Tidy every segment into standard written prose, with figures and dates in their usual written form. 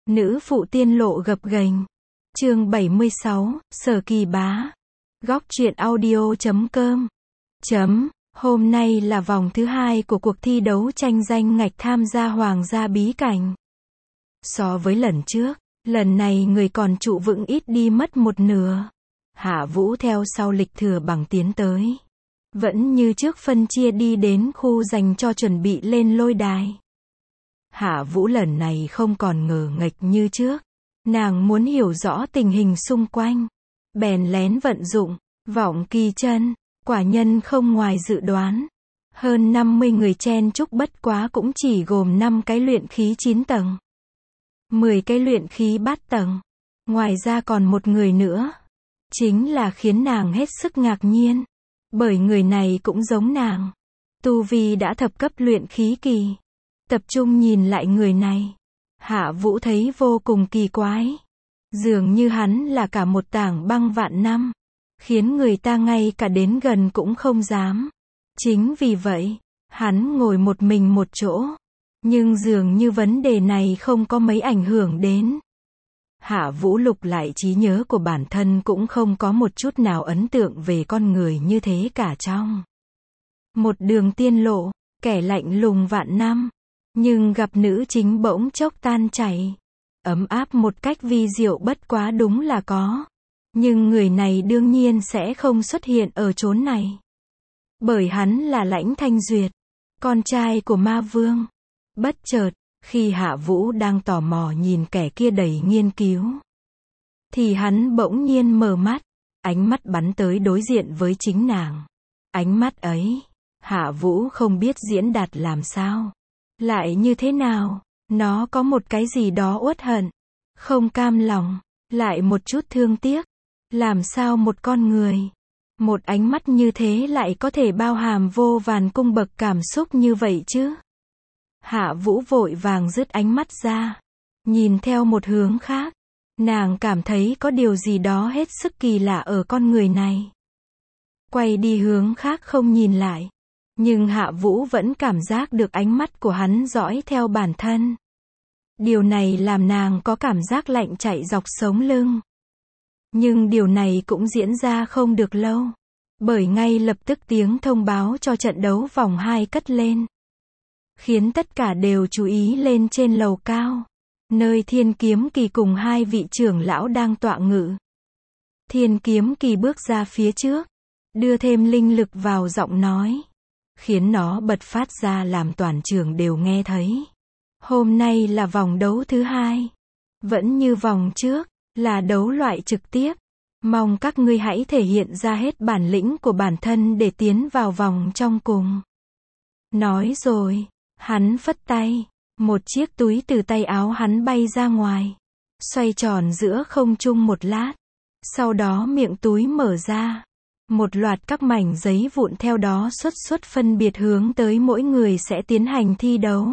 Nữ phụ tiên lộ gập ghềnh. Chương 76, Sở Kỳ Bá. Góc truyện audio.com. Hôm nay là vòng thứ 2 của cuộc thi đấu tranh danh ngạch tham gia Hoàng gia bí cảnh. So với lần trước, lần này người còn trụ vững ít đi mất một nửa. Hạ Vũ theo sau lịch thừa bằng tiến tới. Vẫn như trước phân chia đi đến khu dành cho chuẩn bị lên lôi đài. Hạ Vũ lần này không còn ngờ nghệch như trước. Nàng muốn hiểu rõ tình hình xung quanh. Bèn lén vận dụng, vọng kỳ chân. Quả nhân không ngoài dự đoán. Hơn 50 người chen chúc bất quá cũng chỉ gồm 5 cái luyện khí 9 tầng. 10 cái luyện khí bát tầng. Ngoài ra còn một người nữa. Chính là khiến nàng hết sức ngạc nhiên. Bởi người này cũng giống nàng. Tu vi đã thập cấp luyện khí kỳ. Tập trung nhìn lại người này. Hạ Vũ thấy vô cùng kỳ quái. Dường như hắn là cả một tảng băng vạn năm. Khiến người ta ngay cả đến gần cũng không dám. Chính vì vậy, hắn ngồi một mình một chỗ. Nhưng dường như vấn đề này không có mấy ảnh hưởng đến. Hạ Vũ lục lại trí nhớ của bản thân cũng không có một chút nào ấn tượng về con người như thế cả trong. Một đường tiên lộ, kẻ lạnh lùng vạn năm. Nhưng gặp nữ chính bỗng chốc tan chảy. Ấm áp một cách vi diệu bất quá đúng là có. Nhưng người này đương nhiên sẽ không xuất hiện ở chốn này. Bởi hắn là Lãnh Thanh Duyệt, con trai của ma vương. Bất chợt, khi Hạ Vũ đang tò mò nhìn kẻ kia đầy nghiên cứu, thì hắn bỗng nhiên mở mắt, ánh mắt bắn tới đối diện với chính nàng. Ánh mắt ấy, Hạ Vũ không biết diễn đạt làm sao. Lại như thế nào, nó có một cái gì đó uất hận, không cam lòng, lại một chút thương tiếc. Làm sao một con người, một ánh mắt như thế lại có thể bao hàm vô vàn cung bậc cảm xúc như vậy chứ? Hạ Vũ vội vàng dứt ánh mắt ra, nhìn theo một hướng khác. Nàng cảm thấy có điều gì đó hết sức kỳ lạ ở con người này. Quay đi hướng khác không nhìn lại. Nhưng Hạ Vũ vẫn cảm giác được ánh mắt của hắn dõi theo bản thân. Điều này làm nàng có cảm giác lạnh chạy dọc sống lưng. Nhưng điều này cũng diễn ra không được lâu. Bởi ngay lập tức tiếng thông báo cho trận đấu vòng 2 cất lên. Khiến tất cả đều chú ý lên trên lầu cao. Nơi Thiên Kiếm Kỳ cùng 2 vị trưởng lão đang tọa ngự. Thiên Kiếm Kỳ bước ra phía trước. Đưa thêm linh lực vào giọng nói. Khiến nó bật phát ra làm toàn trường đều nghe thấy. Hôm nay là vòng đấu thứ 2. Vẫn như vòng trước, là đấu loại trực tiếp. Mong các ngươi hãy thể hiện ra hết bản lĩnh của bản thân để tiến vào vòng trong cùng. Nói rồi, hắn phất tay. Một chiếc túi từ tay áo hắn bay ra ngoài. Xoay tròn giữa không trung một lát. Sau đó miệng túi mở ra. Một loạt các mảnh giấy vụn theo đó xuất phân biệt hướng tới mỗi người sẽ tiến hành thi đấu.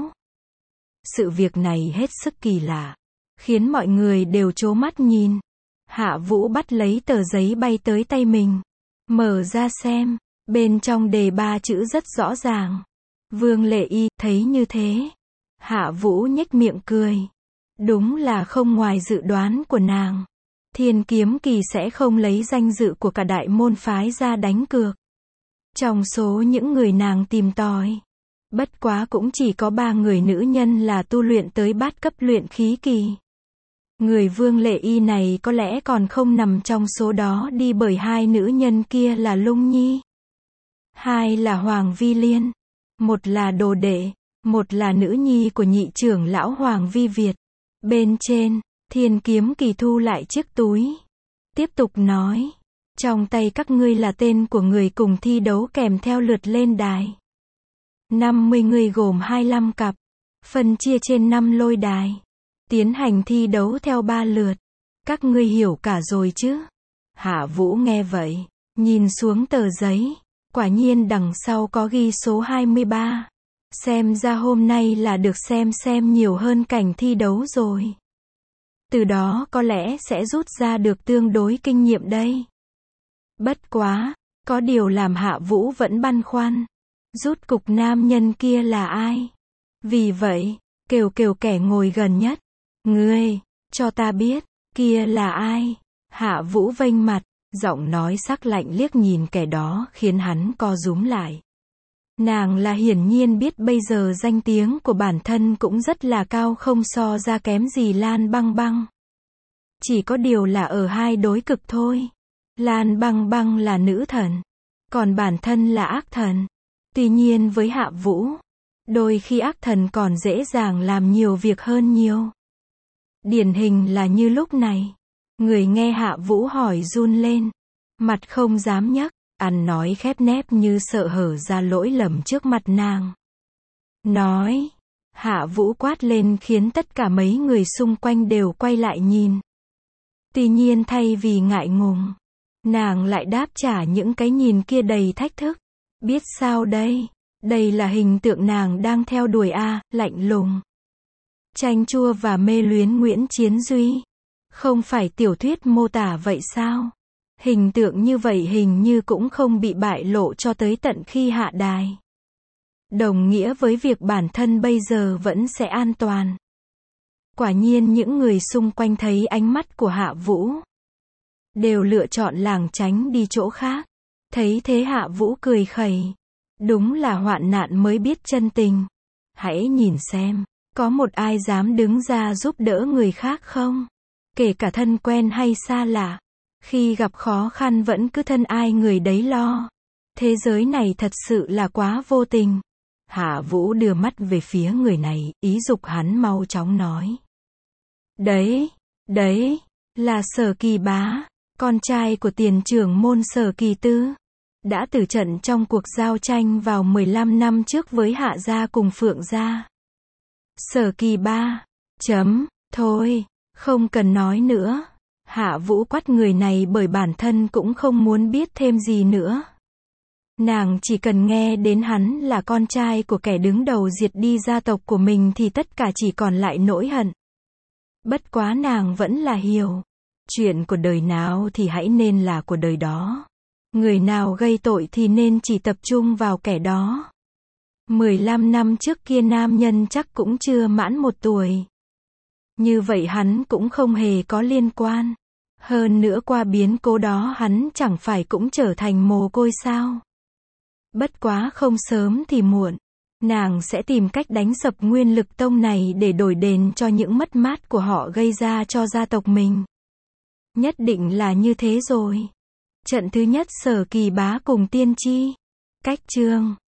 Sự việc này hết sức kỳ lạ. Khiến mọi người đều trố mắt nhìn. Hạ Vũ bắt lấy tờ giấy bay tới tay mình. Mở ra xem. Bên trong đề 3 chữ rất rõ ràng. Vương Lệ Y. Thấy như thế, Hạ Vũ nhếch miệng cười. Đúng là không ngoài dự đoán của nàng. Thiên Kiếm Kỳ sẽ không lấy danh dự của cả đại môn phái ra đánh cược. Trong số những người nàng tìm tòi, bất quá cũng chỉ có 3 người nữ nhân là tu luyện tới bát cấp luyện khí kỳ. Người Vương Lệ Y này có lẽ còn không nằm trong số đó đi bởi 2 nữ nhân kia là Lung Nhi. 2 là Hoàng Vi Liên. 1 là đồ đệ. 1 là nữ nhi của nhị trưởng lão Hoàng Vi Việt. Bên trên, Thiên Kiếm Kỳ thu lại chiếc túi. Tiếp tục nói. Trong tay các ngươi là tên của người cùng thi đấu kèm theo lượt lên đài. 50 người gồm 25 cặp. Phân chia trên 5 lôi đài. Tiến hành thi đấu theo 3 lượt. Các ngươi hiểu cả rồi chứ? Hạ Vũ nghe vậy, nhìn xuống tờ giấy. Quả nhiên đằng sau có ghi số 23. Xem ra hôm nay là được xem nhiều hơn cảnh thi đấu rồi. Từ đó có lẽ sẽ rút ra được tương đối kinh nghiệm đây. Bất quá, có điều làm Hạ Vũ vẫn băn khoăn. Rút cục nam nhân kia là ai? Vì vậy, kêu kẻ ngồi gần nhất. Ngươi, cho ta biết, kia là ai? Hạ Vũ vênh mặt, giọng nói sắc lạnh liếc nhìn kẻ đó khiến hắn co rúm lại. Nàng là hiển nhiên biết bây giờ danh tiếng của bản thân cũng rất là cao, không so ra kém gì Lan Băng Băng. Chỉ có điều là ở hai đối cực thôi. Lan Băng Băng là nữ thần, còn bản thân là ác thần. Tuy nhiên với Hạ Vũ, đôi khi ác thần còn dễ dàng làm nhiều việc hơn nhiều. Điển hình là như lúc này. Người nghe Hạ Vũ hỏi run lên, mặt không dám nhấc, ăn nói khép nép như sợ hở ra lỗi lầm trước mặt nàng. Nói, Hạ Vũ quát lên khiến tất cả mấy người xung quanh đều quay lại nhìn. Tuy nhiên thay vì ngại ngùng, nàng lại đáp trả những cái nhìn kia đầy thách thức. Biết sao đây? Đây là hình tượng nàng đang theo đuổi a, lạnh lùng, chanh chua và mê luyến Nguyễn Chiến Duy. Không phải tiểu thuyết mô tả vậy sao? Hình tượng như vậy hình như cũng không bị bại lộ cho tới tận khi hạ đài. Đồng nghĩa với việc bản thân bây giờ vẫn sẽ an toàn. Quả nhiên những người xung quanh thấy ánh mắt của Hạ Vũ, đều lựa chọn lảng tránh đi chỗ khác. Thấy thế Hạ Vũ cười khẩy. Đúng là hoạn nạn mới biết chân tình. Hãy nhìn xem, có một ai dám đứng ra giúp đỡ người khác không? Kể cả thân quen hay xa lạ. Khi gặp khó khăn vẫn cứ thân ai người đấy lo. Thế giới này thật sự là quá vô tình. Hạ Vũ đưa mắt về phía người này, ý giục hắn mau chóng nói. Đấy, là Sở Kỳ Bá, con trai của tiền trưởng môn Sở Kỳ Tư. Đã tử trận trong cuộc giao tranh vào 15 năm trước với Hạ gia cùng Phượng gia. Sở Kỳ Bá. Thôi, không cần nói nữa. Hạ Vũ quát người này bởi bản thân cũng không muốn biết thêm gì nữa. Nàng chỉ cần nghe đến hắn là con trai của kẻ đứng đầu diệt đi gia tộc của mình thì tất cả chỉ còn lại nỗi hận. Bất quá nàng vẫn là hiểu. Chuyện của đời nào thì hãy nên là của đời đó. Người nào gây tội thì nên chỉ tập trung vào kẻ đó. 15 năm trước kia nam nhân chắc cũng chưa mãn 1 tuổi. Như vậy hắn cũng không hề có liên quan. Hơn nữa qua biến cố đó hắn chẳng phải cũng trở thành mồ côi sao? Bất quá không sớm thì muộn, nàng sẽ tìm cách đánh sập Nguyên Lực Tông này để đổi đền cho những mất mát của họ gây ra cho gia tộc mình. Nhất định là như thế rồi. Trận thứ nhất Sở Kỳ Bá cùng Tiên Tri. Cách chương